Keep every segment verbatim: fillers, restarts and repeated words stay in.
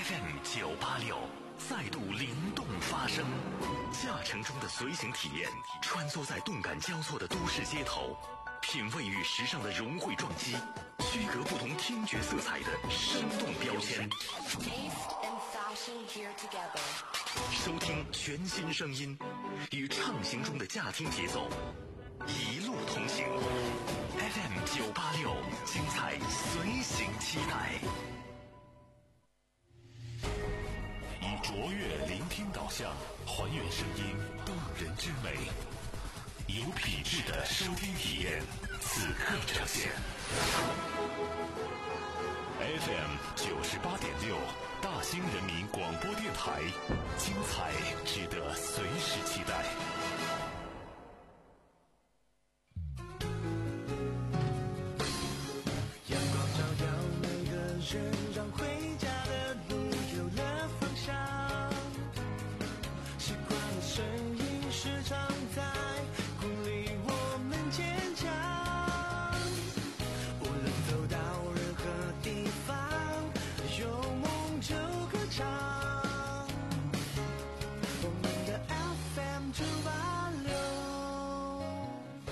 F M 九八六再度灵动发声，驾乘中的随行体验，穿梭在动感交错的都市街头，品味与时尚的融汇撞击，区隔不同听觉色彩的生动标签。收听全新声音，与畅行中的驾听节奏，一路同行。F M 九八六，精彩随行期待。以卓越聆听导向，还原声音动人之美，有品质的收听体验，此刻呈现。F M 九十八点六，大兴人民广播电台，精彩值得随时期待。 阳光照耀每个人，让回家的路有了方向。习惯的声音时常在鼓励我们坚强。无论走到任何地方，有梦就歌唱。我们的 F M 九八六。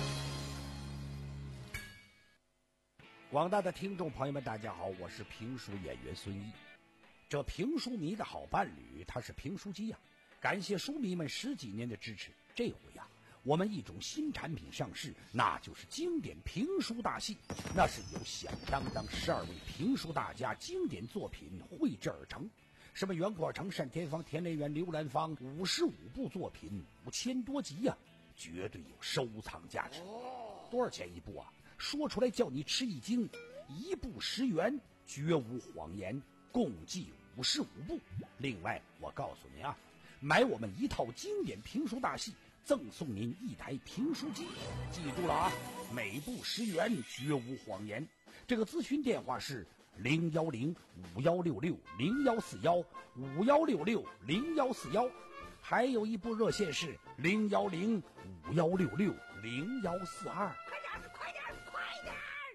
广大的听众朋友们，大家好，我是评书演员孙一。这评书迷的好伴侣，他是评书机呀、啊。感谢书迷们十几年的支持，这回呀、啊，我们一种新产品上市，那就是经典评书大戏。那是由响当当十二位评书大家经典作品绘制而成，什么袁阔成、单田芳、田连元、刘兰芳，五十五部作品，五千多集呀、啊，绝对有收藏价值。多少钱一部啊？说出来叫你吃一惊，一部十元，绝无谎言，共计五十五部。另外，我告诉您啊，买我们一套经典评书大戏，赠送您一台评书机。记住了啊，每部十元，绝无谎言。这个咨询电话是零幺零五幺六六零幺四幺五幺六六零幺四幺，还有一部热线是零幺零五幺六六零幺四二。快点，快点，快点！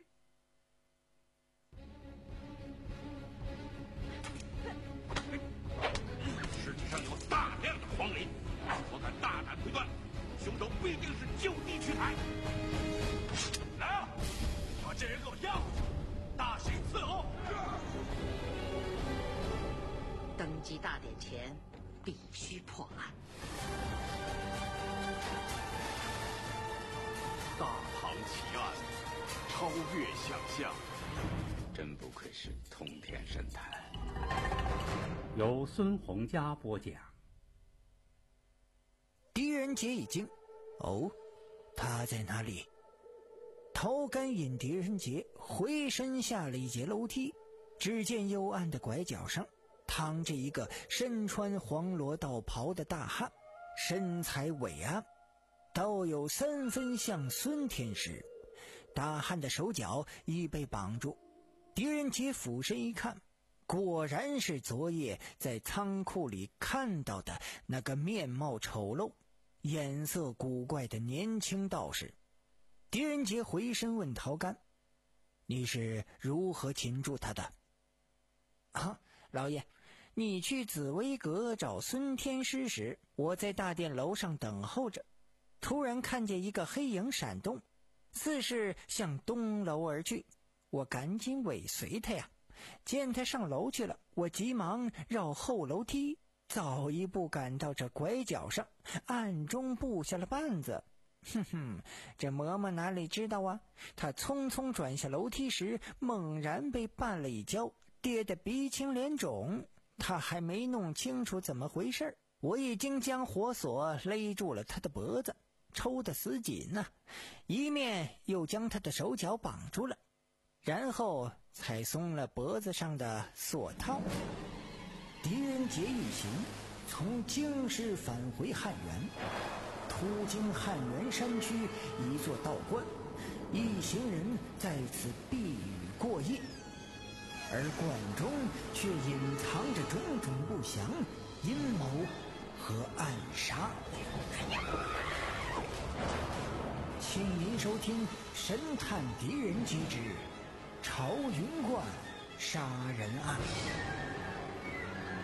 世界上有大量的荒林，我敢大胆推断，凶手不一定是就地取材。来啊，把这人给我押回去，大刑伺候。 登基大典前必须破案。 大唐奇案，超越想象， 真不愧是通天神探。 由孙洪佳播讲。 狄仁杰一惊，哦，他在哪里？头干引狄仁杰回身下了一节楼梯，只见幽暗的拐角上躺着一个身穿黄罗道袍的大汉，身材伟岸，倒有三分像孙天师。大汉的手脚已被绑住，狄仁杰俯身一看，果然是昨夜在仓库里看到的那个面貌丑陋、颜色古怪的年轻道士。狄仁杰回身问陶干：“你是如何擒住他的？”啊，老爷，你去紫薇阁找孙天师时，我在大殿楼上等候着，突然看见一个黑影闪动，似是向东楼而去，我赶紧尾随他呀。见他上楼去了，我急忙绕后楼梯，早一步赶到这拐角上，暗中布下了绊子。哼哼，这嬷嬷哪里知道啊，他匆匆转下楼梯时，猛然被绊了一跤，跌得鼻青脸肿。他还没弄清楚怎么回事，我已经将火索勒住了他的脖子，抽得死紧啊，一面又将他的手脚绑住了，然后才松了脖子上的锁套。狄仁杰一行从京师返回汉源，途经汉源山区一座道观，一行人在此避雨过夜，而观中却隐藏着种种不祥阴谋和暗杀。请您收听神探狄仁杰之朝云观杀人案。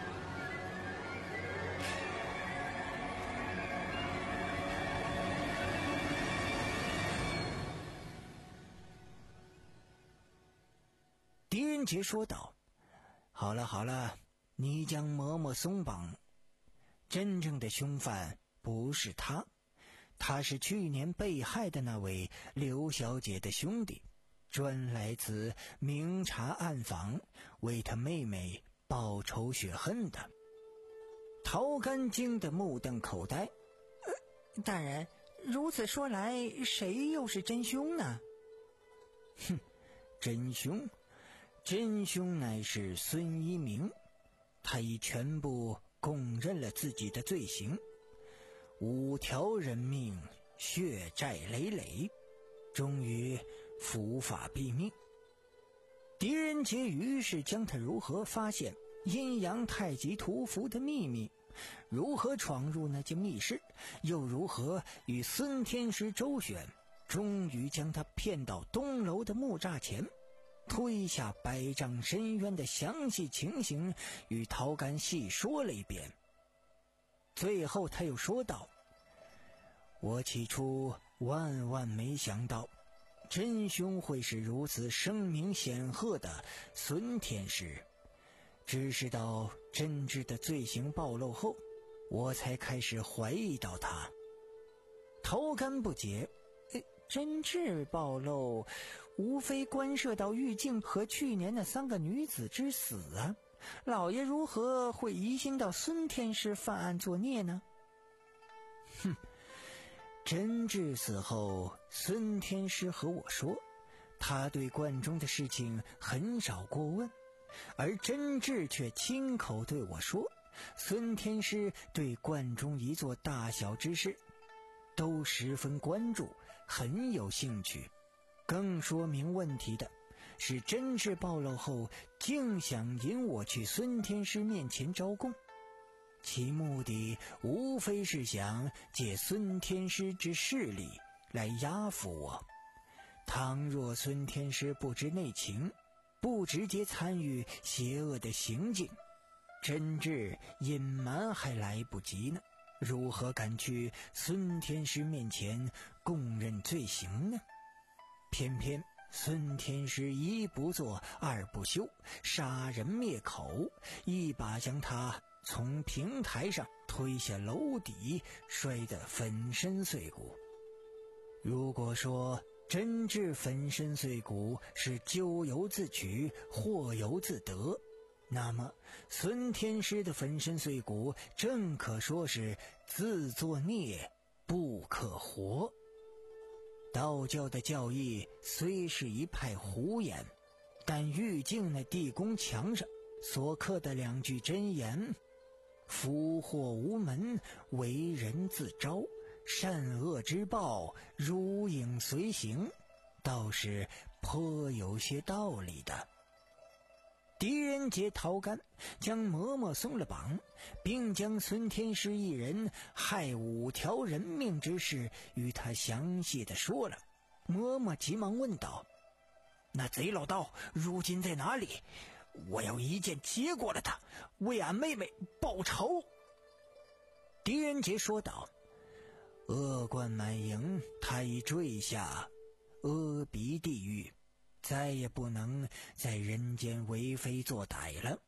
狄仁杰说道：好了好了，你将嬷嬷松绑，真正的凶犯不是他，他是去年被害的那位刘小姐的兄弟，专来此明察暗访，为他妹妹报仇雪恨的。陶干惊得目瞪口呆。呃，大人，如此说来，谁又是真凶呢？哼，真凶真凶乃是孙一鸣，他已全部供认了自己的罪行，五条人命，血债累累，终于伏法毙命。狄仁杰于是将他如何发现阴阳太极图符的秘密，如何闯入那间密室，又如何与孙天师周旋，终于将他骗到东楼的木栅前，推下百丈深渊的详细情形与陶干细说了一遍。最后他又说道：我起初万万没想到真凶会是如此声名显赫的孙天师，只是到真挚的罪行暴露后，我才开始怀疑到他。陶干不解，呃，真挚暴露无非关涉到玉镜和去年的三个女子之死啊，老爷如何会疑心到孙天师犯案作孽呢？哼，真挚死后，孙天师和我说，他对观中的事情很少过问，而真挚却亲口对我说，孙天师对观中一座大小之事都十分关注，很有兴趣。更说明问题的是，真挚暴露后竟想引我去孙天师面前招供，其目的无非是想借孙天师之势力来压服我。倘若孙天师不知内情，不直接参与邪恶的行径，真挚隐瞒还来不及呢，如何敢去孙天师面前供认罪行呢？偏偏孙天师一不做二不休，杀人灭口，一把将他从平台上推下楼底，摔得粉身碎骨。如果说真挚粉身碎骨是咎由自取，祸由自得，那么孙天师的粉身碎骨正可说是自作孽不可活。道教的教义虽是一派胡言，但玉镜那地宫墙上所刻的两句真言，福祸无门，为人自招，善恶之报，如影随形，倒是颇有些道理的。狄仁杰、陶干将嬷嬷松了绑，并将孙天师一人害五条人命之事与他详细的说了。嬷嬷急忙问道：那贼老道如今在哪里？我要一剑接过了他，为俺妹妹报仇。狄仁杰说道：恶贯满盈，他已坠下阿鼻地狱，再也不能在人间为非作歹了。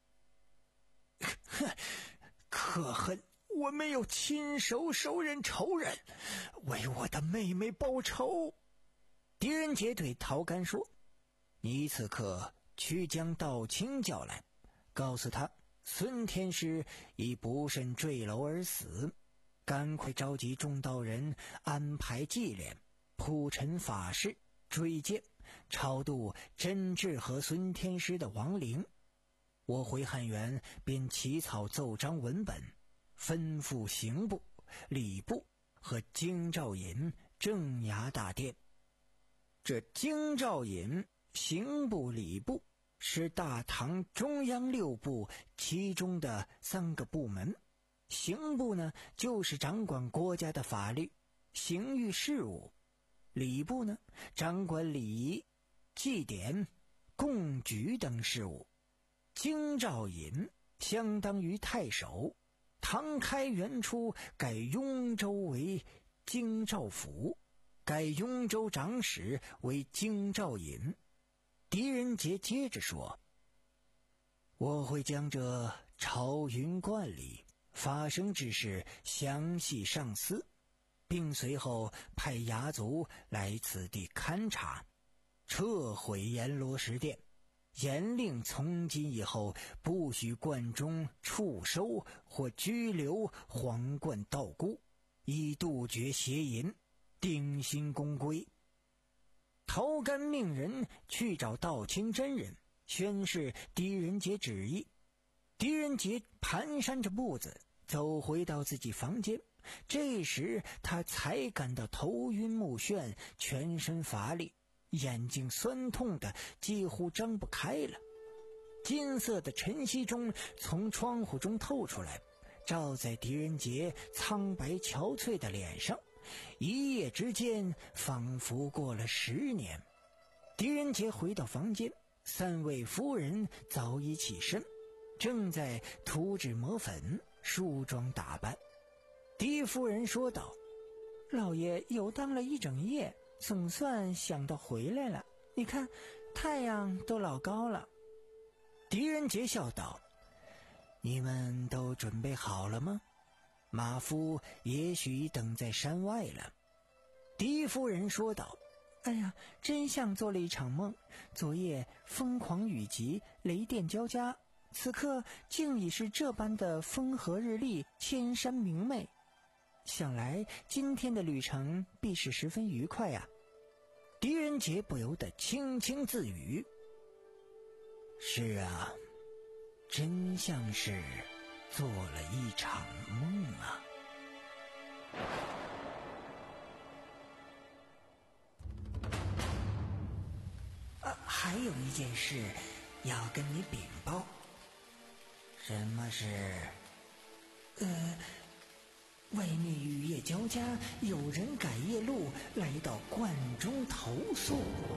可恨我没有亲手手刃仇人，为我的妹妹报仇。狄仁杰对陶干说：你此刻去将道清叫来，告诉他孙天师已不慎坠楼而死，赶快召集众道人安排祭殓，铺陈法事，追荐超度真挚和孙天师的亡灵。我回汉源便起草奏章文本，吩咐刑部、礼部和京兆尹镇衙大殿。这京兆尹、刑部、礼部是大唐中央六部其中的三个部门。刑部呢，就是掌管国家的法律、刑狱事务；礼部呢，掌管礼仪、祭典、贡举等事务；京兆尹相当于太守，唐开元初改雍州为京兆府，改雍州长史为京兆尹。狄仁杰接着说： 我会将这朝云观里发生之事详细上思，并随后派衙卒来此地勘察，撤毁阎罗石殿，严令从今以后不许观中触收或拘留皇冠道姑，以杜绝邪淫，定心公规。头干命人去找道清真人宣示狄仁杰旨意。狄仁杰蹒跚着步子走回到自己房间，这时他才感到头晕目眩，全身乏力，眼睛酸痛的几乎睁不开了。金色的晨曦中从窗户中透出来，照在狄仁杰苍白憔悴的脸上，一夜之间仿佛过了十年。狄仁杰回到房间，三位夫人早已起身，正在涂脂抹粉梳妆打扮。狄夫人说道：老爷游荡了一整夜，总算想到回来了，你看太阳都老高了。狄仁杰笑道：你们都准备好了吗？马夫也许已等在山外了。狄夫人说道：哎呀，真像做了一场梦，昨夜疯狂雨急，雷电交加，此刻竟已是这般的风和日丽，千山明媚，想来今天的旅程必是十分愉快啊。狄仁杰不由得轻轻自语：是啊，真像是做了一场梦啊。啊，还有一件事要跟你禀报。什么事？呃，外面雨夜交加，有人赶夜路来到观中投诉。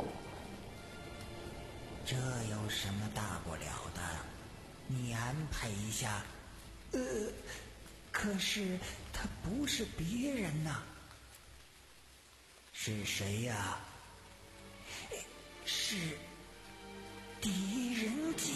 这有什么大不了的？你安排一下。呃，可是他不是别人呐。是谁呀？是狄仁杰。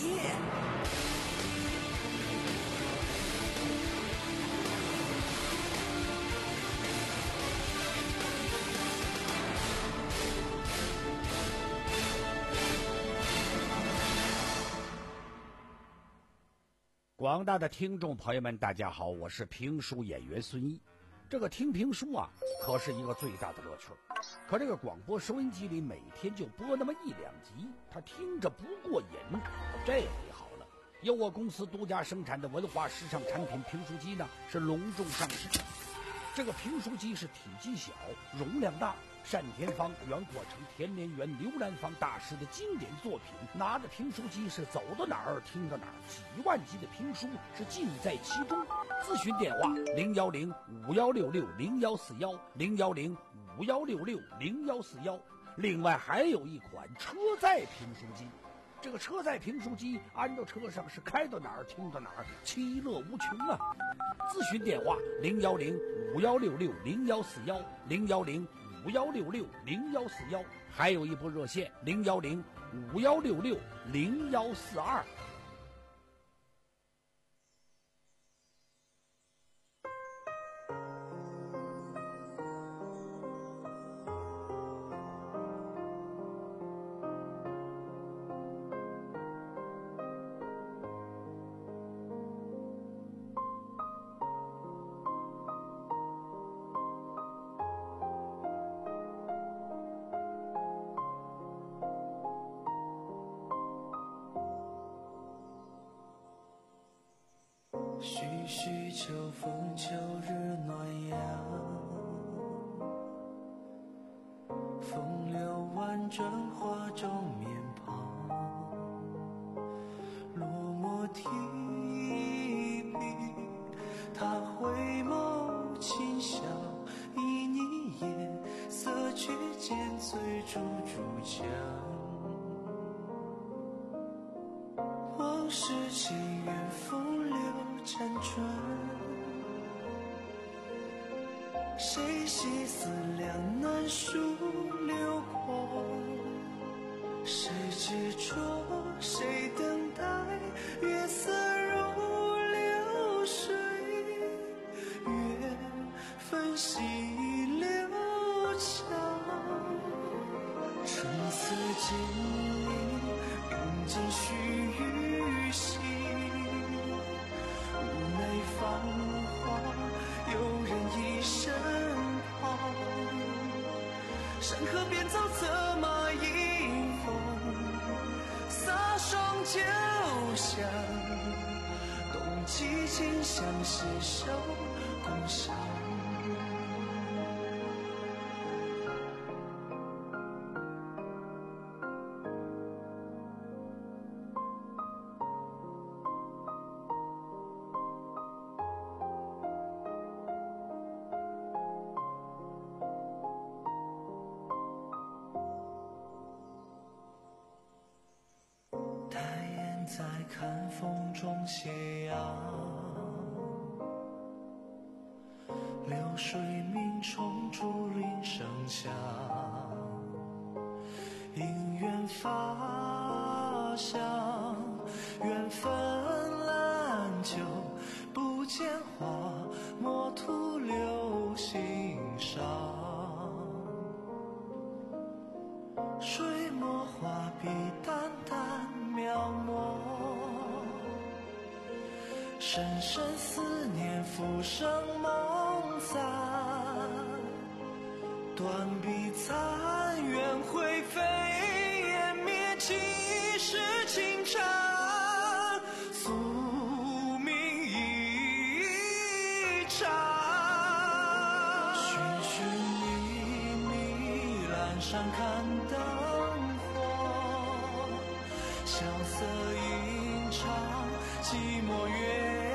广大的听众朋友们，大家好，我是评书演员孙一。这个听评书啊，可是一个最大的乐趣。可这个广播收音机里每天就播那么一两集，他听着不过瘾。这回好了，由我公司独家生产的文化时尚产品评书机呢，是隆重上市。这个评书机是体积小，容量大，单田芳、袁国成、田连元、刘兰芳大师的经典作品。拿着评书机是走到哪儿听到哪儿，几万集的评书是尽在其中。咨询电话零幺零五幺六六零幺四幺零幺零五幺六六零幺四幺。另外还有一款车载评书机，这个车载评书机安到车上是开到哪儿听到哪儿，其乐无穷啊！咨询电话零幺零五幺六六零幺四幺零幺零五幺六六零幺四幺，还有一部热线零幺零五幺六六零幺四二。 徐徐秋风，秋日暖阳，风流婉转，画中面庞，落墨提笔，他回眸轻笑，旖旎眼色却渐醉逐逐墙。往事情缘风流辗转，谁惜思量难书流光？谁执着，谁等待？月经并肩须臾行，妩媚芳华诱人一身旁，山河变造策马迎风，洒双酒香，动机尽相携手共赏。在看风中斜阳，流水鸣虫竹林声响，姻缘发香，缘分烂酒不见花，莫徒留心上。水墨画笔淡淡描摹，深深思念浮生梦散，断笔残缘灰飞烟灭，几世情缠，宿命一场。寻寻觅觅，阑珊看灯火，萧瑟吟唱寂寞月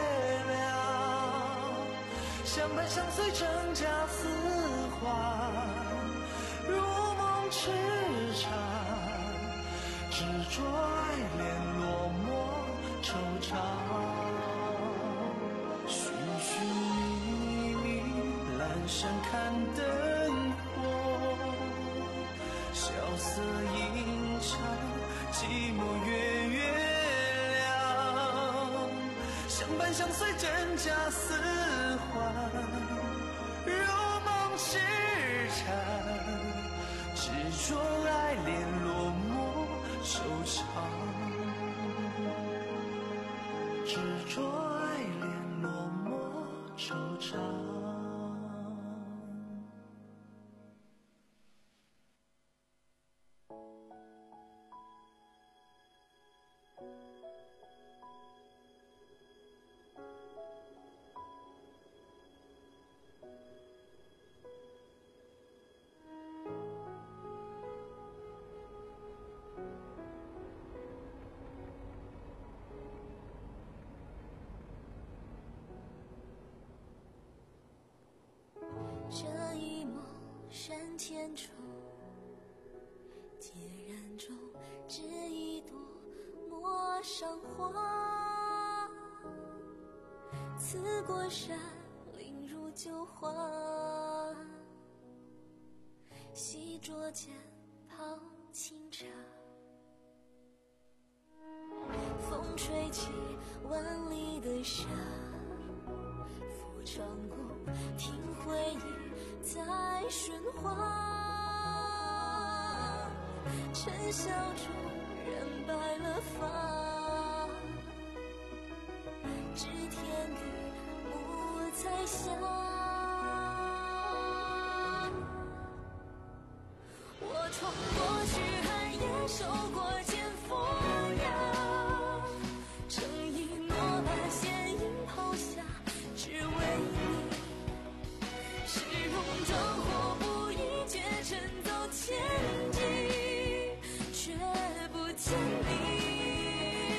亮，相伴相随真假似幻，如梦痴缠，执着爱恋落寞惆怅。寻寻觅觅，阑珊看灯火，萧瑟吟唱寂寞月月亮，相伴相随真假似幻，如梦痴缠，执着爱恋落寞惆怅，执着爱恋落寞惆怅。 这一梦山千重，孑然中只一朵陌上花，刺过山林如旧花，细酌间泡清茶，风吹起万里的沙，抚长弓听回忆在喧哗，尘嚣中染白了发，知天地不再下。我闯过虚寒，也受过剑锋刃，正义诺把剑影抛下，只为你。是戎装或不一决尘走千里，却不见你。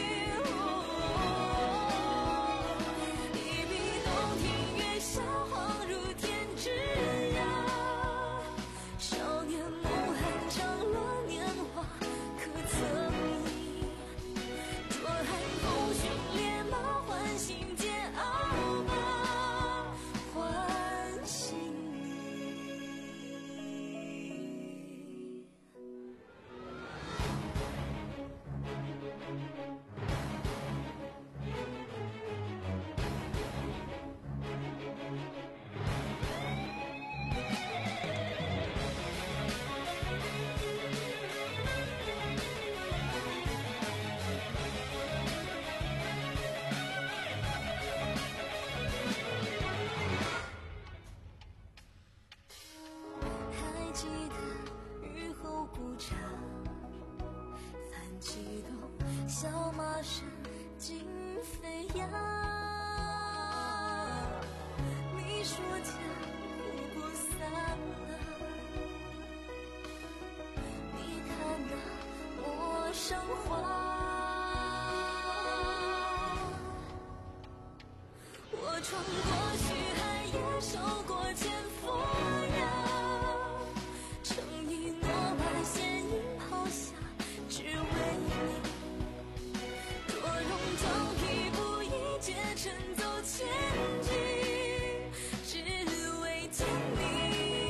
闯过虚海，也受过千佛摇，诚意诺把仙影抛下，只为你。多容装披不一劫，乘走千局，只为见你。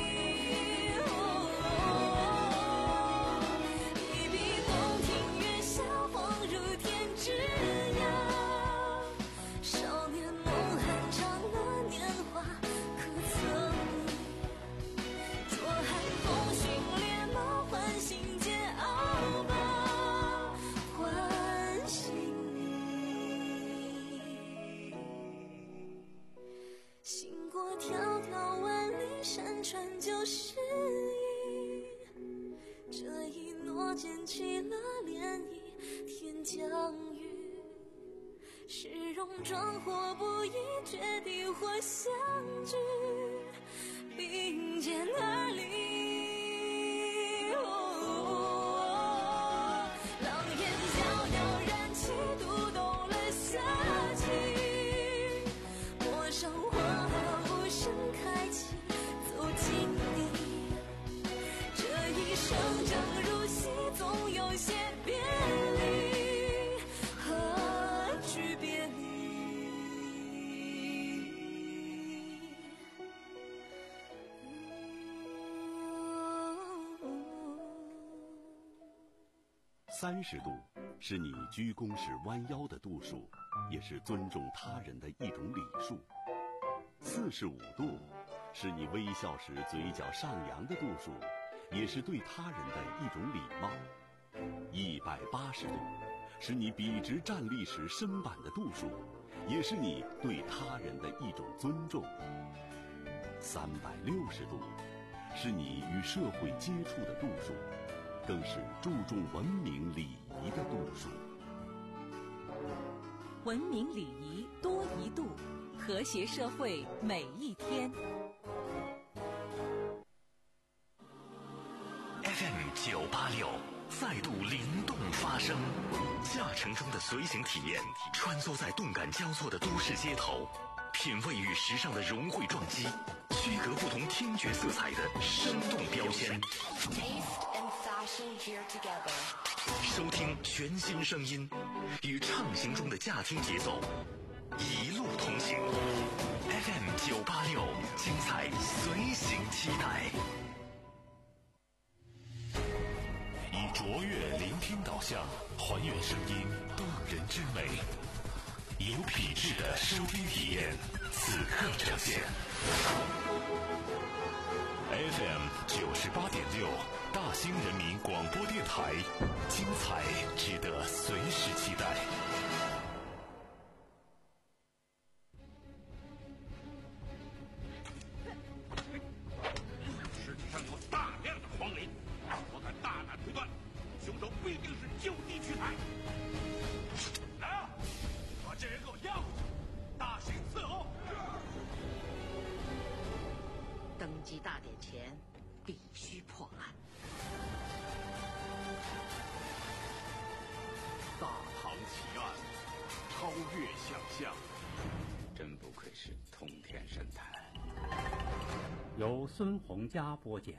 一笔宫廷月下，恍如天之涯。少年梦寒长了年华，可曾你坐寒风寻猎马，唤醒桀骜吧，唤醒你。行过迢迢万里，山川就是意。这一诺溅起了涟漪，天将雨。是戎装或不义，决定或相聚，并肩而立。哦，狼烟遥遥燃起，读懂了夏季。陌上花无声开启，走进你。这一生正如戏，总有些别离。何惧别离？ 三十度是你鞠躬时弯腰的度数，也是尊重他人的一种礼数。四十五度是你微笑时嘴角上扬的度数，也是对他人的一种礼貌。一百八十度是你笔直站立时身板的度数，也是你对他人的一种尊重。三百六十度是你与社会接触的度数，更是注重文明礼仪的度数。 文明礼仪多一度，和谐社会每一天。 F M 九八六再度灵动发声，驾乘中的随行体验，穿梭在动感交错的都市街头，品味与时尚的融汇撞击，区隔不同听觉色彩的生动标签。收听全新声音，与畅行中的驾听节奏，一路同行。F M 九八六，精彩随行期待。以卓越聆听导向，还原声音动人之美，有品质的收听体验，此刻呈现。F M 九十八点六，大兴人民广播电台，精彩值得随时期待。 尸体上有大量的黄磷，我敢大胆推断，凶手必定是就地取材。来啊，把这人给我押回去，大刑伺候。 登基大典前，必须破案。 大唐奇案，超越想象，真不愧是通天神探。 由孙洪佳播讲。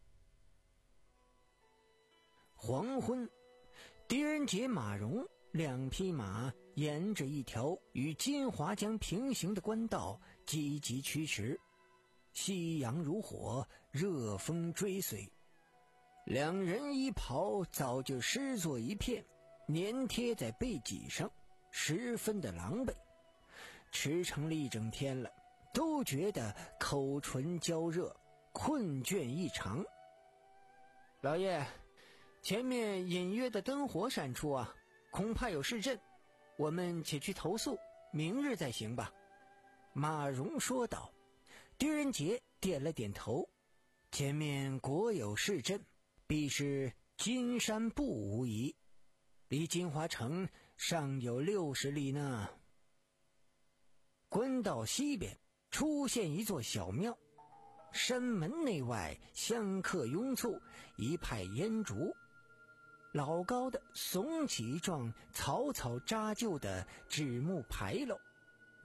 黄昏，狄仁杰、马荣两匹马沿着一条与金华江平行的官道急急驱驰，夕阳如火，热风追随。两人衣袍早就湿作一片，粘贴在背脊上，十分的狼狈。驰骋了一整天了，都觉得口唇焦热，困倦异常。老爷，前面隐约的灯火闪出啊，恐怕有市镇，我们且去投宿，明日再行吧。马荣说道。狄仁杰点了点头，前面果有市镇，必是金山步无疑，离金华城尚有六十里呢。官道西边出现一座小庙，山门内外香客拥簇，一派烟烛。老高的耸起一幢草草扎就的纸木牌楼，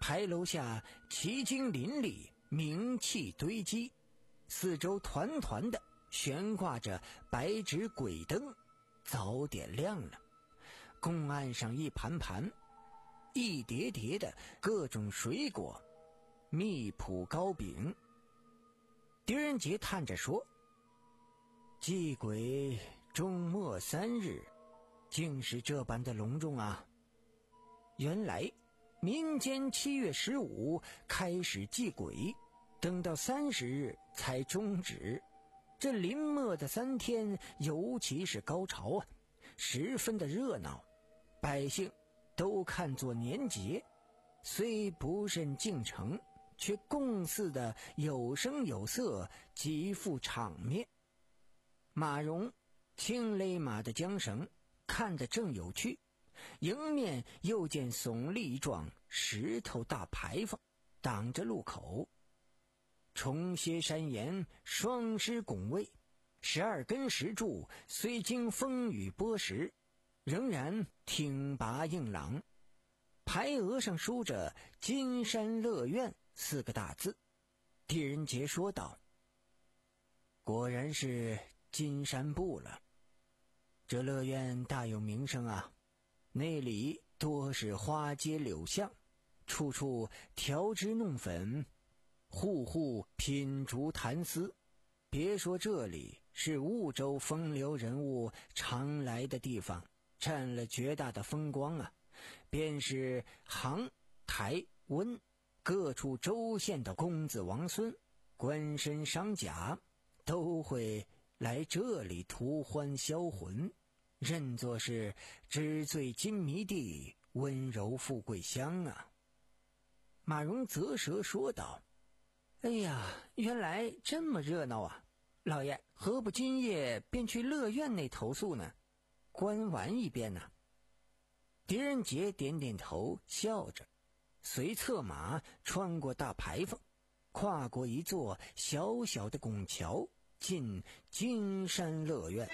牌楼下奇经林立，名气堆积，四周团团的悬挂着白纸鬼灯，早点亮了。公案上一盘盘一叠叠的各种水果，蜜脯糕饼。狄仁杰叹着说，祭鬼终末三日，竟是这般的隆重啊。原来民间七月十五开始祭鬼，等到三十日才终止。这临末的三天尤其是高潮啊，十分的热闹，百姓都看作年节，虽不甚敬诚，却共祀的有声有色，极富场面。马荣轻勒马的缰绳，看得正有趣，迎面又见耸立一幢石头大牌坊，挡着路口。重歇山岩，双狮拱卫，十二根石柱虽经风雨剥蚀，仍然挺拔硬朗。牌额上书着金山乐苑四个大字。狄仁杰说道，果然是金山部了，这乐苑大有名声啊，那里多是花街柳巷，处处调脂弄粉，户户品竹谈丝。别说这里是婺州风流人物常来的地方，占了绝大的风光啊，便是杭、台、温各处州县的公子王孙，官绅商贾都会来这里图欢销魂，认作是纸醉金迷地，温柔富贵乡啊。马荣啧舌说道，哎呀，原来这么热闹啊，老爷何不今夜便去乐苑那投宿呢，观玩一遍呢？狄仁杰点点头，笑着随策马穿过大牌坊，跨过一座小小的拱桥，进金山乐苑。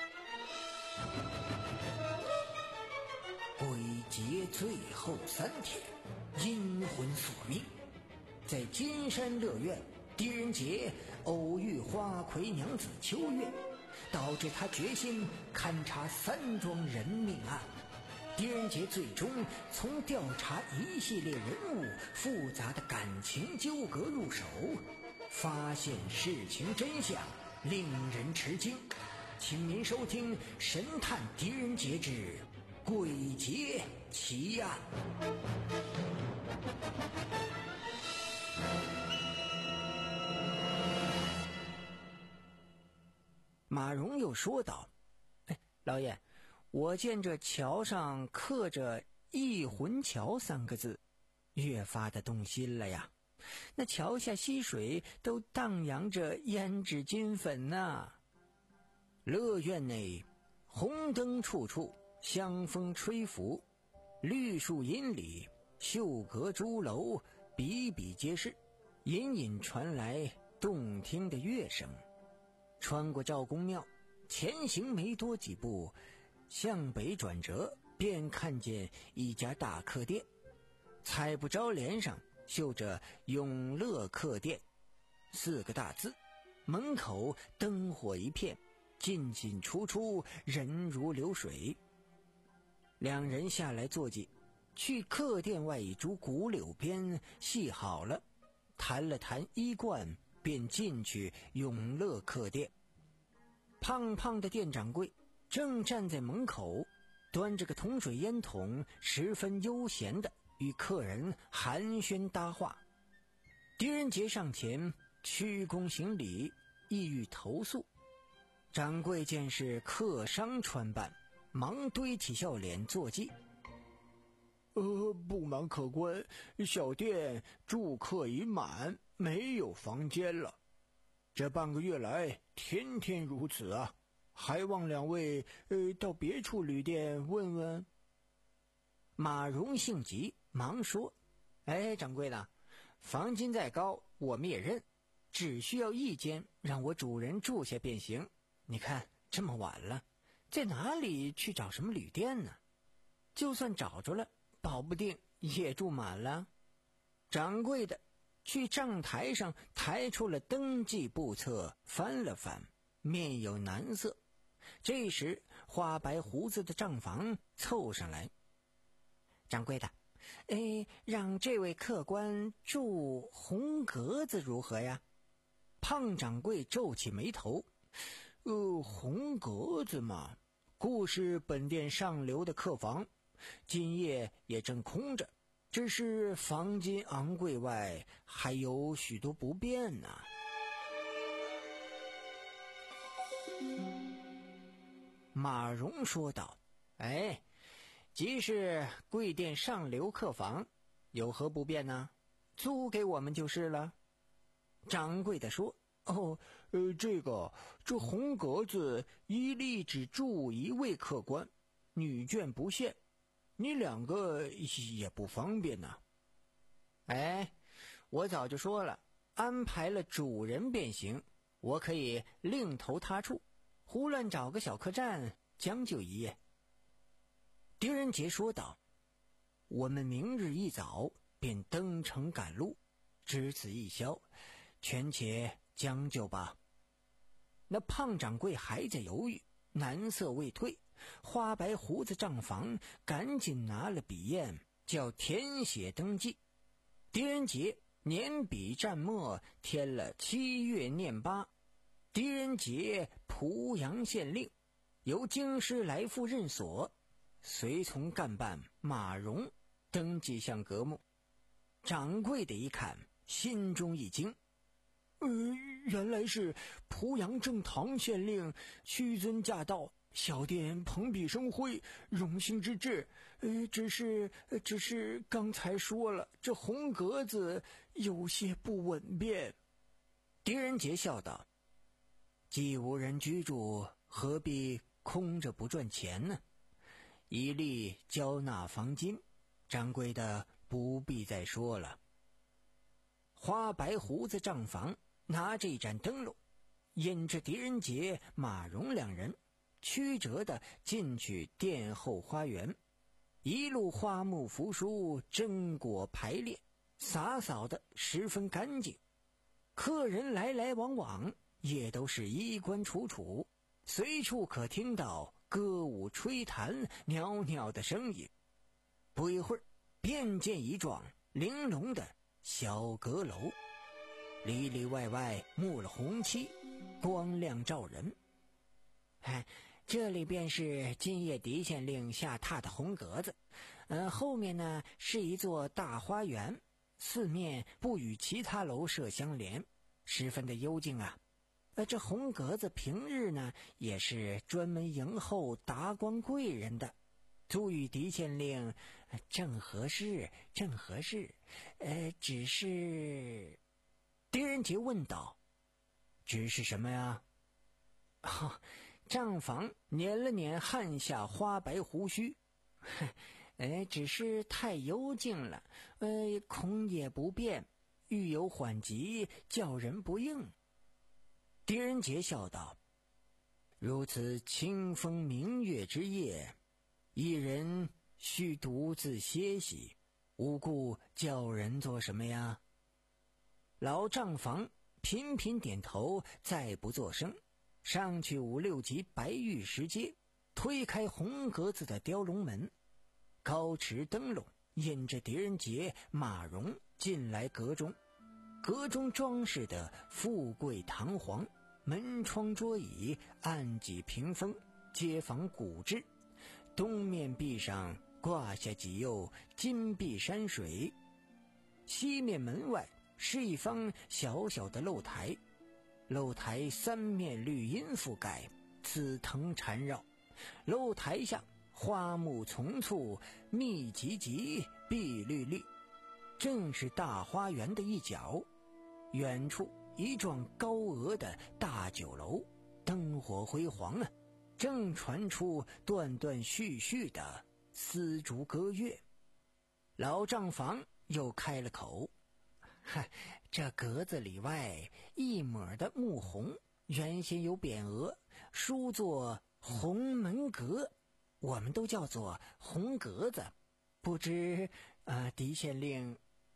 鬼节最后三天，阴魂索命。在金山乐苑，狄仁杰偶遇花魁娘子秋月，导致他决心勘察三桩人命案。狄仁杰最终从调查一系列人物复杂的感情纠葛入手，发现事情真相，令人吃惊。请您收听《神探狄仁杰之鬼节奇案》。马荣又说道，哎，老爷，我见这桥上刻着忆魂桥三个字，越发的动心了呀。那桥下溪水都荡漾着胭脂金粉呐、啊。乐苑内红灯处处，香风吹拂，绿树荫里，秀阁朱楼比比皆是，隐隐传来动听的乐声。穿过赵公庙，前行没多几步，向北转折，便看见一家大客店，彩布招联上绣着永乐客店四个大字，门口灯火一片，进进出出，人如流水。两人下来坐骑，去客店外一株古柳边系好了，谈了谈衣冠，便进去永乐客店。胖胖的店掌柜正站在门口，端着个铜水烟筒，十分悠闲的与客人寒暄搭话。狄仁杰上前屈躬行礼，意欲投宿。掌柜见是客商穿扮，忙堆起笑脸坐骑。呃，不瞒客官，小店住客已满，没有房间了。这半个月来天天如此啊，还望两位呃到别处旅店问问。马荣性急，忙说，哎，掌柜的，房金再高我们也认，只需要一间让我主人住下便行。你看这么晚了，在哪里去找什么旅店呢？就算找着了，保不定也住满了。 掌柜的去账台上抬出了登记簿册，翻了翻，面有难色。这时花白胡子的账房凑上来：掌柜的，哎，让这位客官住红格子如何呀？胖掌柜皱起眉头：呃，红格子嘛，故是本店上流的客房，今夜也正空着，只是房金昂贵外，还有许多不便呢、啊。马荣说道：哎，即是贵店上流客房，有何不便呢？租给我们就是了。掌柜的说：哦，呃，这个这红格子一例只住一位客官，女眷不限，你两个也不方便呐。哎，我早就说了，安排了主人便行，我可以另投他处，胡乱找个小客栈将就一夜。狄仁杰说道：我们明日一早便登城赶路，只此一宵，权且将就吧。那胖掌柜还在犹豫，难色未退，花白胡子账房赶紧拿了笔砚，叫填写登记。狄仁杰年笔蘸墨填了七月念八，狄仁杰濮阳县令，由京师来复任所，随从干办马荣登记项格目。掌柜的一看，心中一惊，呃，原来是濮阳正堂县令屈尊驾到，小店蓬荜生辉，荣幸之至。呃，只是只是刚才说了，这红格子有些不稳便。狄仁杰笑道：既无人居住，何必空着不赚钱呢？一例交纳房金，掌柜的不必再说了。花白胡子账房拿着一盏灯笼，引着狄仁杰、马荣两人曲折地进去殿后花园，一路花木扶疏，榛果排列，洒扫的十分干净。客人来来往往，也都是衣冠楚楚，随处可听到歌舞吹弹袅袅的声音。不一会儿，便见一幢玲珑的小阁楼，里里外外抹了红漆，光亮照人。哎，这里便是今夜狄县令下榻的红格子，呃，后面呢是一座大花园，四面不与其他楼舍相连，十分的幽静啊。呃，这红格子平日呢也是专门迎候达官贵人的，租与狄县令正合适，正合适。呃，只是……狄仁杰问道：只是什么呀？啊，账房捻了捻汗下花白胡须，呃，只是太幽静了，呃，恐也不便，遇有缓急，叫人不应。狄仁杰笑道：如此清风明月之夜，一人须独自歇息，无故叫人做什么呀？老账房频频点头，再不作声，上去五六级白玉石阶，推开红格子的雕龙门，高持灯笼，引着狄仁杰、马荣进来阁中。阁中装饰的富贵堂皇，门窗桌椅、案几屏风皆仿古制，东面壁上挂下几釉金碧山水，西面门外是一方小小的露台，露台三面绿荫覆盖，紫藤缠绕，露台下花木丛簇，密集集，碧绿绿，正是大花园的一角。远处一幢高额的大酒楼，灯火辉煌啊，正传出断断续续的丝竹歌乐。老账房又开了口：嗨，这格子里外一抹的木红，原先有匾额，书作红门阁，我们都叫做红格子。不知呃，狄县令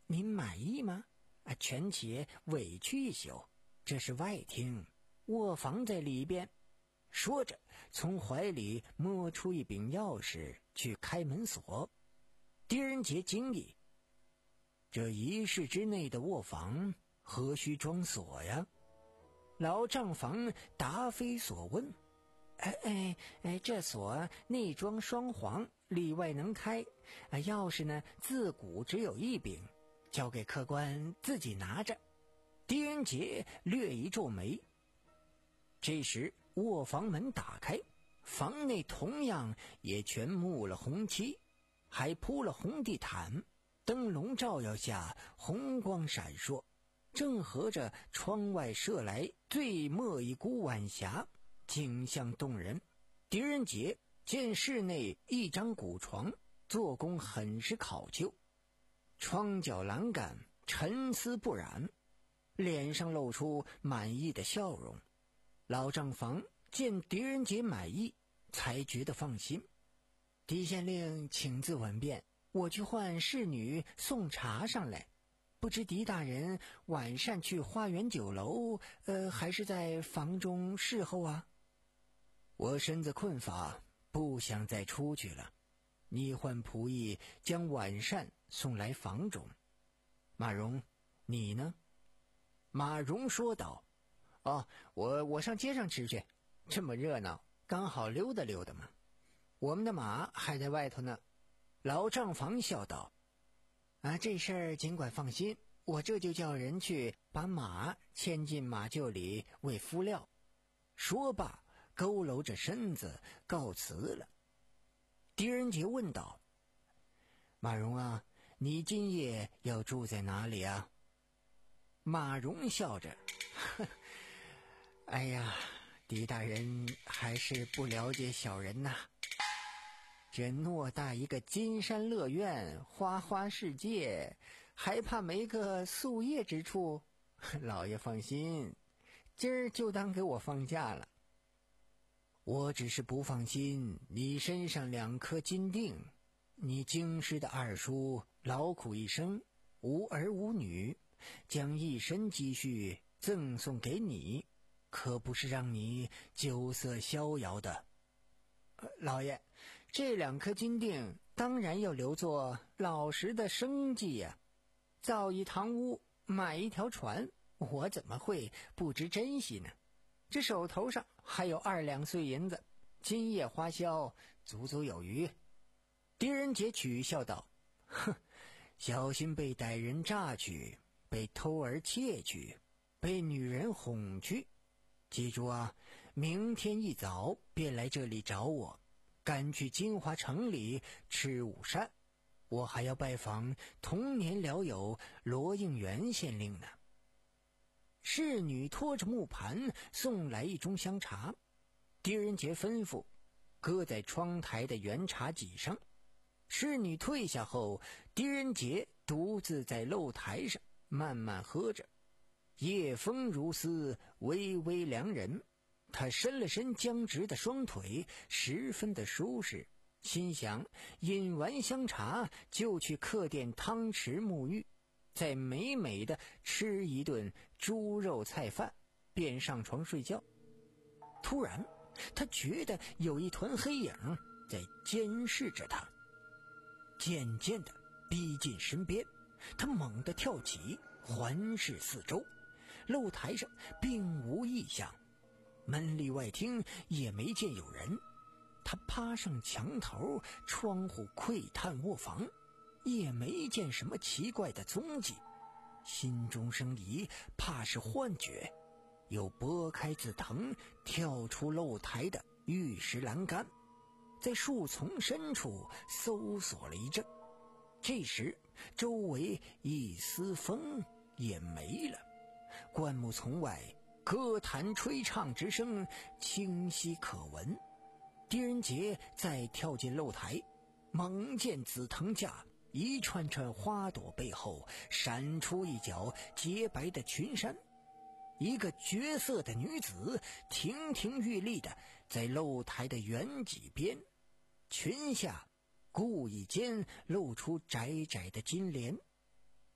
您满意吗？啊，全且委屈一宿，这是外厅，卧房在里边。说着，从怀里摸出一柄钥匙去开门锁。狄仁杰惊异，这一室之内的卧房何须装锁呀？老账房答非所问。哎哎哎，这锁内装双簧，里外能开。啊，钥匙呢，自古只有一柄，交给客官自己拿着。狄仁杰略一皱眉。这时卧房门打开，房内同样也全幕了红漆，还铺了红地毯，灯笼照耀下红光闪烁，正合着窗外射来最末一股晚霞，景象动人。狄仁杰见室内一张古床，做工很是考究，窗角栏杆沉丝不染，脸上露出满意的笑容。老账房见狄仁杰满意，才觉得放心。狄县令请自稳便，我去唤侍女送茶上来。不知狄大人晚上去花园酒楼，呃，还是在房中侍候啊？我身子困乏，不想再出去了。你唤仆役将晚膳送来房中。马荣，你呢？马荣说道：哦，我我上街上吃去，这么热闹，刚好溜达溜达嘛。我们的马还在外头呢。老账房笑道：啊，这事儿尽管放心，我这就叫人去把马牵进马厩里喂敷料。说罢，佝偻着身子告辞了。狄仁杰问道：马荣啊，你今夜要住在哪里啊？马荣笑着：呵，哎呀，狄大人还是不了解小人呐。这偌大一个金山乐园，花花世界，还怕没个宿夜之处？老爷放心，今儿就当给我放假了。我只是不放心你身上两颗金锭。你京师的二叔劳苦一生，无儿无女，将一身积蓄赠送给你，可不是让你酒色逍遥的。呃、老爷，这两颗金锭当然要留作老实的生计呀、啊。造一堂屋，买一条船，我怎么会不知珍惜呢？这手头上还有二两碎银子，今夜花销足足有余。狄仁杰取笑道：哼，小心被歹人榨去，被偷儿窃去，被女人哄去。记住啊，明天一早便来这里找我，赶去金华城里吃午膳。我还要拜访童年老友罗应元县令呢。侍女拖着木盘送来一盅香茶，狄仁杰吩咐搁在窗台的圆茶几上。侍女退下后，狄仁杰独自在露台上慢慢喝着。夜风如丝，微微凉人。他伸了伸僵直的双腿，十分的舒适，心想饮完香茶就去客店汤池沐浴，再美美的吃一顿猪肉菜饭，便上床睡觉。突然他觉得有一团黑影在监视着他，渐渐的逼近身边。他猛地跳起，环视四周，露台上并无异象，门里外厅也没见有人。他趴上墙头窗户窥探卧房，也没见什么奇怪的踪迹，心中生疑，怕是幻觉，又拨开紫藤，跳出露台的玉石栏杆，在树丛深处搜索了一阵。这时周围一丝风也没了，灌木丛外歌坛吹唱之声清晰可闻。狄仁杰再跳进露台，猛见紫藤架一串串花朵背后闪出一角洁白的裙衫，一个绝色的女子亭亭玉立的在露台的圆脊边，裙下故意间露出窄窄的金莲。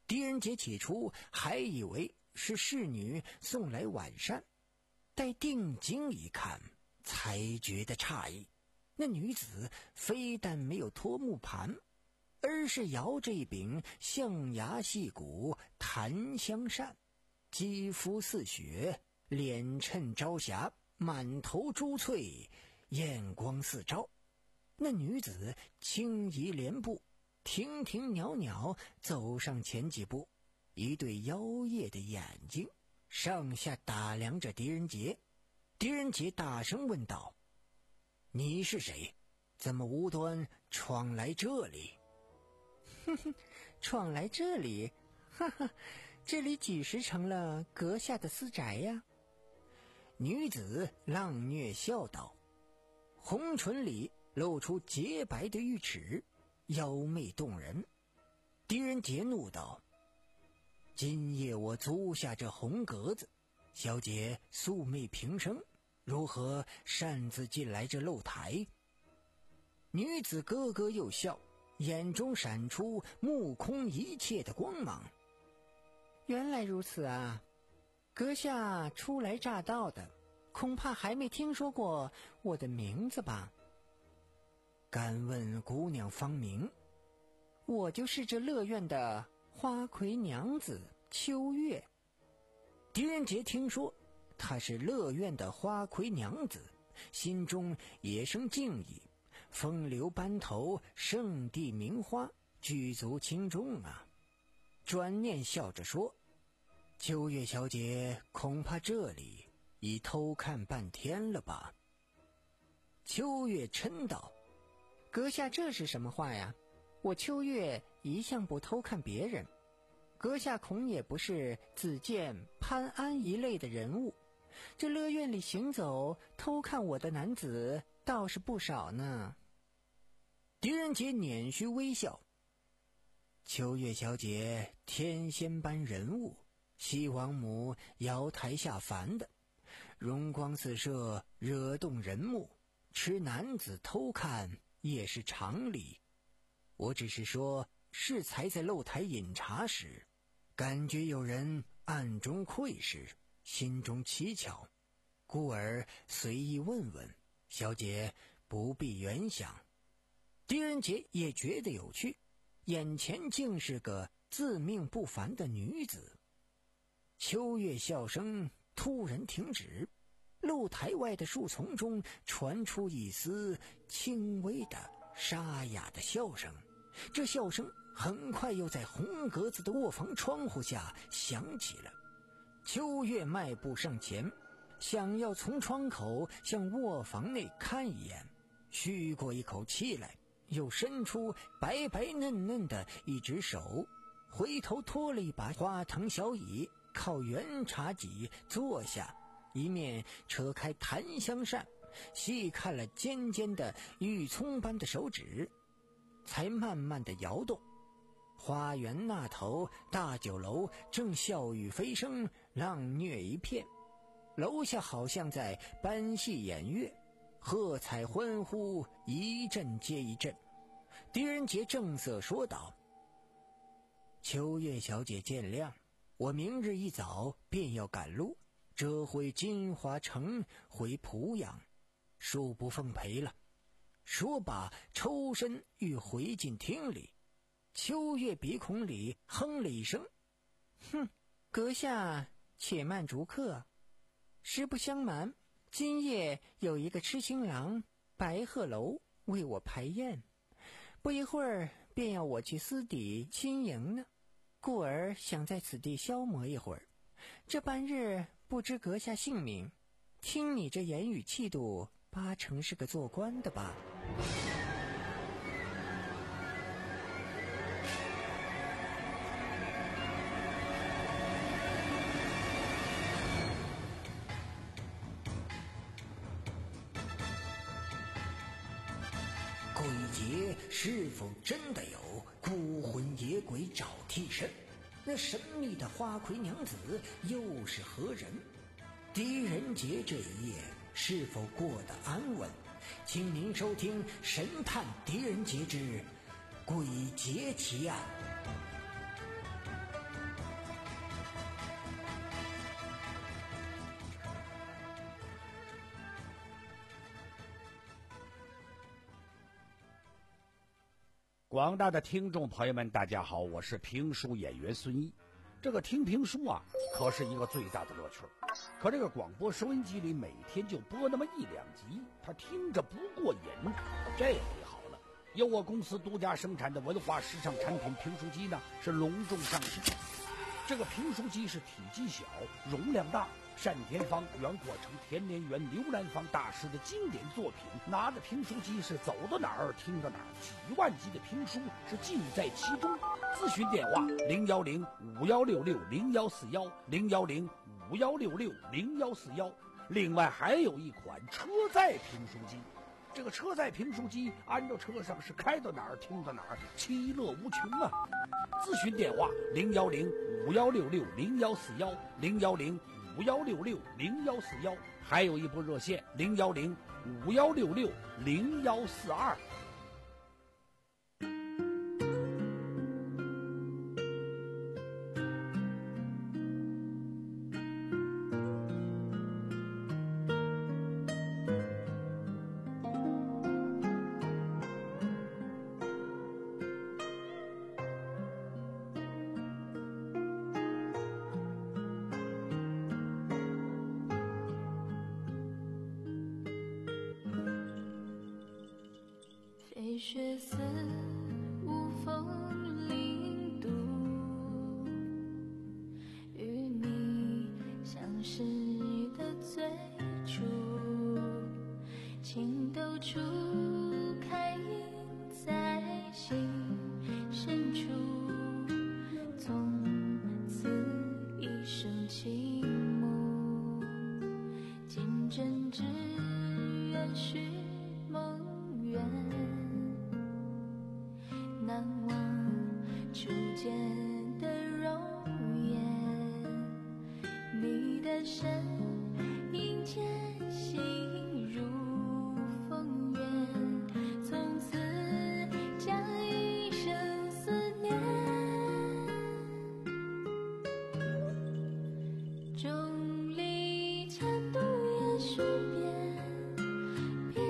狄仁杰起初还以为是侍女送来晚膳，待定睛一看，才觉得诧异。那女子非但没有托木盘，而是摇着一柄象牙细骨檀香扇，肌肤似雪，脸衬朝霞，满头珠翠，艳光四照。那女子轻移莲步，亭亭袅袅走上前几步，一对妖冶的眼睛上下打量着狄仁杰。狄仁杰大声问道：你是谁？怎么无端闯来这里？ 哼哼，闯来这里？哈哈，这里几时成了阁下的私宅呀？ 女子浪谑笑道，红唇里露出洁白的玉齿，妖媚动人。狄仁杰怒道：今夜我租下这红格子，小姐素昧平生，如何擅自进来这露台？女子咯咯又笑，眼中闪出目空一切的光芒。 原来如此啊，阁下初来乍到的，恐怕还没听说过我的名字吧？ 敢问姑娘芳名？ 我就是这乐院的花魁娘子秋月。 狄仁杰听说她是乐院的花魁娘子，心中也生敬意。风流班头，圣地名花，举足轻重啊。转念笑着说：秋月小姐，恐怕这里已偷看半天了吧？秋月嗔道： 阁下这是什么话呀？我秋月一向不偷看别人，阁下恐也不是子建、潘安一类的人物，这乐院里行走偷看我的男子倒是不少呢。 狄仁杰捻须微笑：秋月小姐天仙般人物，西王母瑶台下凡的，容光四射，惹动人目，吃男子偷看也是常理。我只是说适才在露台饮茶时，感觉有人暗中窥视，心中蹊跷，故而随意问问，小姐不必原想。狄仁杰也觉得有趣，眼前竟是个自命不凡的女子。秋月笑声突然停止，露台外的树丛中传出一丝轻微的沙哑的笑声，这笑声很快又在红格子的卧房窗户下响起了。秋月迈步上前，想要从窗口向卧房内看一眼，吁过一口气来，又伸出白白嫩嫩的一只手，回头拖了一把花藤小椅，靠圆茶几坐下，一面扯开檀香扇，细看了尖尖的玉葱般的手指，才慢慢的摇动。花园那头大酒楼正笑语飞声，浪谑一片，楼下好像在搬戏演乐，喝彩欢呼一阵接一阵。狄仁杰正色说道：秋月小姐见谅，我明日一早便要赶路，折回金华城回濮阳，恕不奉陪了。说罢抽身欲回进厅里。秋月鼻孔里哼了一声： 哼，阁下且慢逐客。实不相瞒，今夜有一个痴情郎白鹤楼为我排宴，不一会儿便要我去私底亲迎呢，故而想在此地消磨一会儿。这半日不知阁下姓名，听你这言语气度，八成是个做官的吧？ 鬼节是否真的有孤魂野鬼找替身？那神秘的花魁娘子又是何人？狄仁杰这一夜是否过得安稳？请您收听《神探狄仁杰之鬼节奇案》。 广大的听众朋友们，大家好，我是评书演员孙一。这个听评书啊，可是一个最大的乐趣。可这个广播收音机里每天就播那么一两集，他听着不过瘾。这回好了，由我公司独家生产的文化时尚产品评书机呢，是隆重上市。这个评书机是体积小，容量大，单田芳、袁国成、田连元、刘兰芳大师的经典作品。拿着评书机是走到哪儿听到哪儿，几万集的评书是尽在其中。咨询电话零幺零五幺六六零幺四幺零幺零五幺六六零幺四幺。另外还有一款车载评书机。这个车载评书机安到车上是开到哪儿听到哪儿，其乐无穷啊！咨询电话零幺零五幺六六零幺四幺零幺零五幺六六零幺四幺，还有一部热线零幺零五幺六六零幺四二。 飞雪似无风零度，与你相识的最初，情窦初开印在心深处，从此一生倾慕，今真只愿续梦远，难忘初见的容颜，你的身影渐行如风远，从此将一生思念，众里千度也寻遍，遍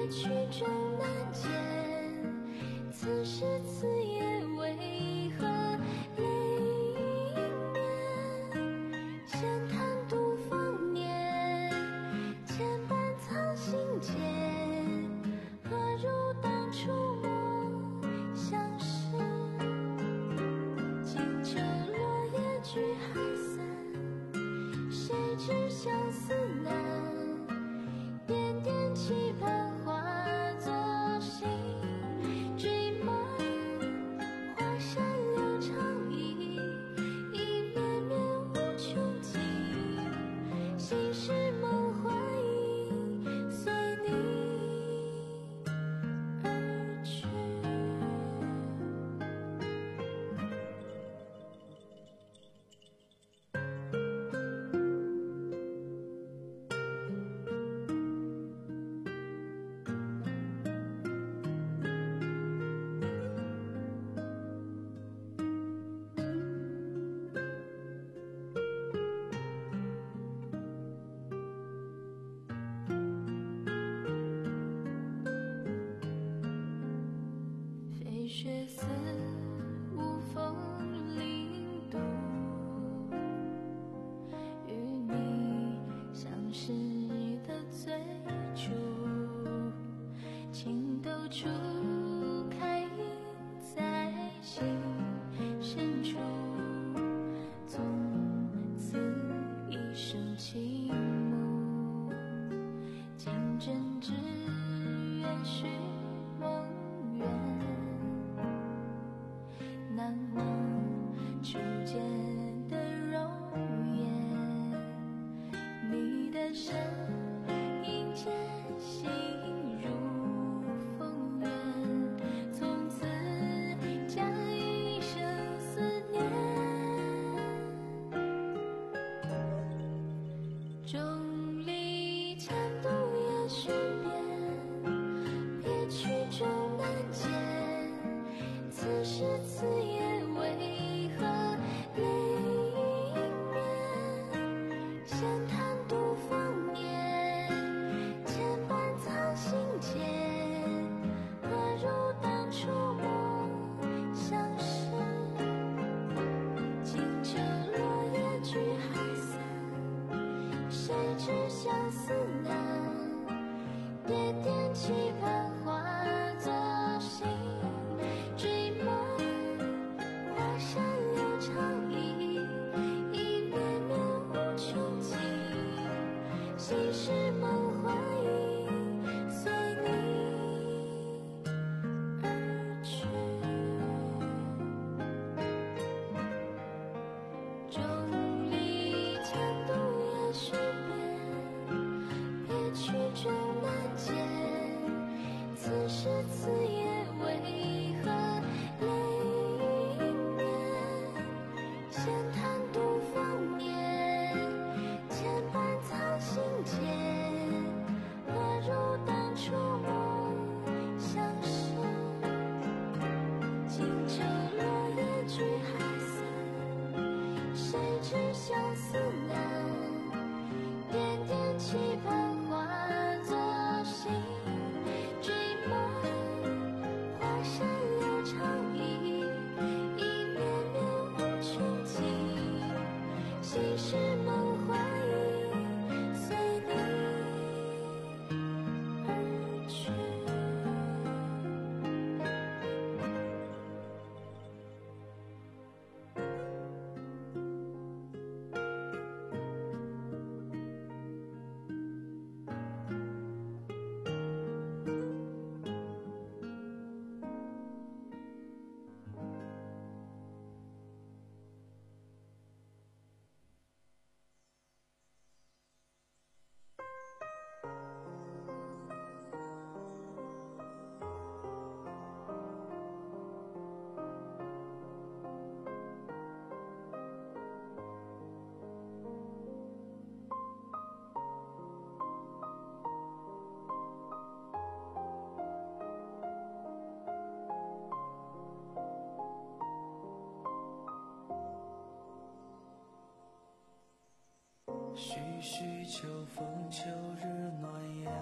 许秋风秋日暖阳，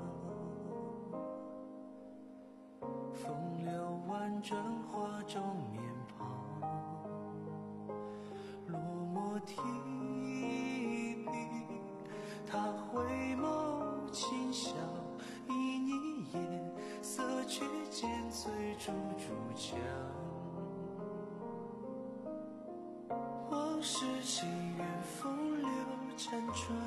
风流婉转画中面庞，落墨提笔，他回眸轻笑，旖旎颜色却渐醉逐逐江。往事情缘风流辗转，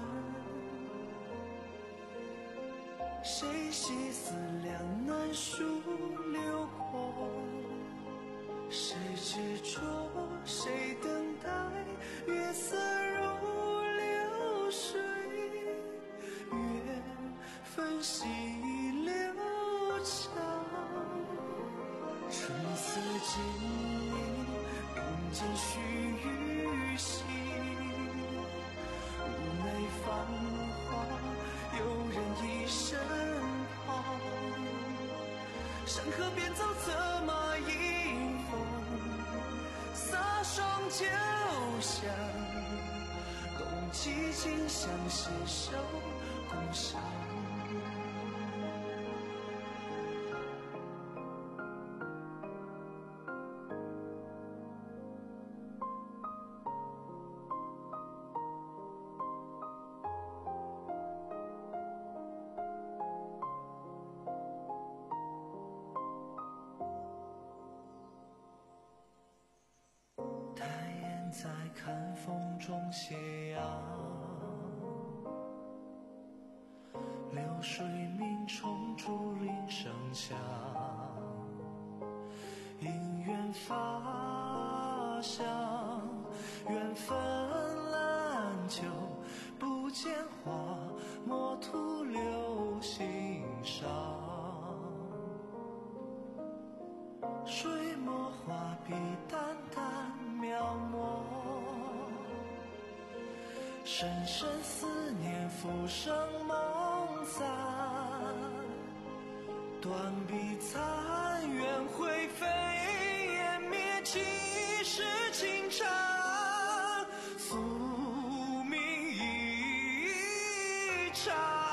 谁惜思量难数流光？谁执着，谁等待？月色如流水，缘分细流长。春色静谧，并肩须臾行。妩媚芳华，有人一身旁。山河边走，策马迎风，洒霜酒香。共寄情相携手共赏。在看风中斜阳，流水鸣虫竹林声响，姻缘发香，缘分烂酒，不见花，莫徒留心上。水墨画笔淡淡描摹，深深思念浮生梦散，断笔残缘灰飞烟灭，几世情长，宿命一场。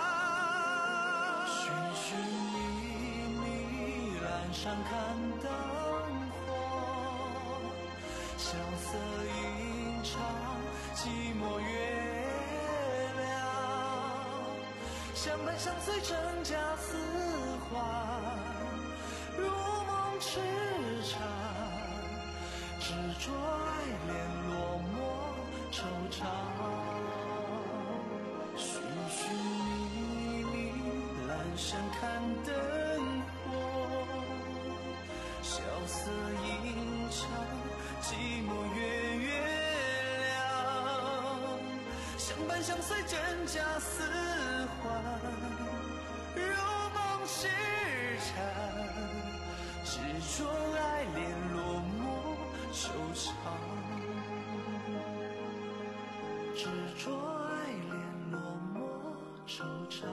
寻寻觅觅，阑珊看灯火，萧瑟吟唱，寂寞月亮，相伴相随，真假似幻，如梦痴缠，执着爱恋落寞惆怅。寻寻觅觅，阑珊看灯火，萧瑟吟唱，寂寞月月亮，相伴相随，真假似幻，如梦痴缠，执着爱恋落寞惆怅，执着爱恋落寞惆怅。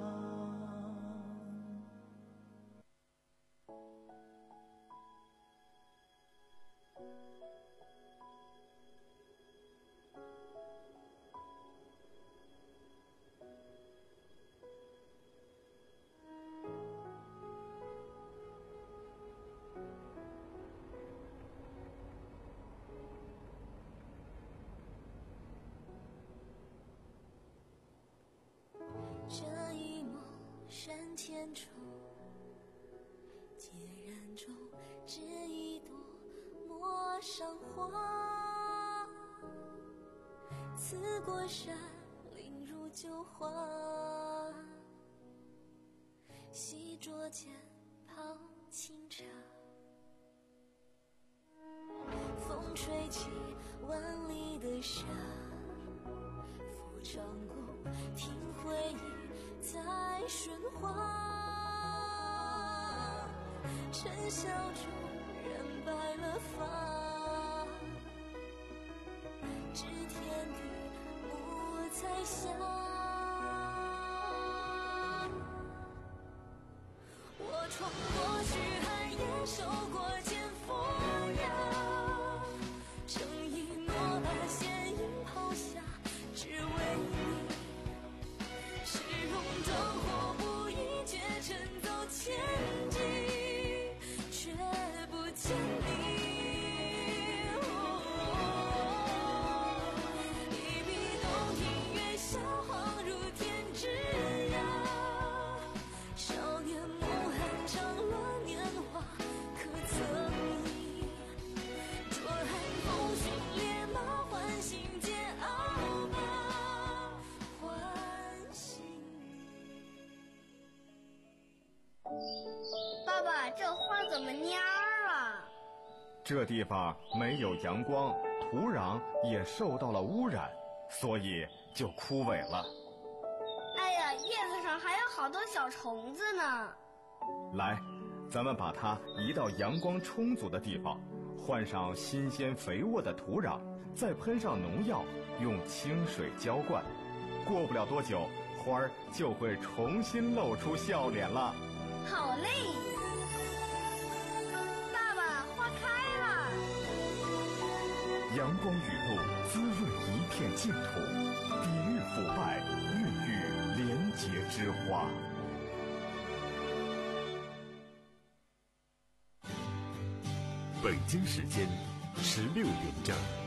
这一梦山千重，孑然中只一朵陌上花。刺过山，凌如旧花。细酌间泡清茶，风吹起万里的沙。抚长弓，听回忆在瞬华，尘嚣中染白了发，知天地不再想。我闯过虚寒，也受过剑锋刃，诚意诺把仙影抛下，只为你这地方没有阳光，土壤也受到了污染，所以就枯萎了。 哎呀，叶子上还有好多小虫子呢。 来，咱们把它移到阳光充足的地方，换上新鲜肥沃的土壤，再喷上农药，用清水浇灌。过不了多久，花儿就会重新露出笑脸了。 好嘞！爸爸，花开了！ 阳光雨露滋润一片净土，抵御腐败，孕育廉洁之花。 北京时间十六点整。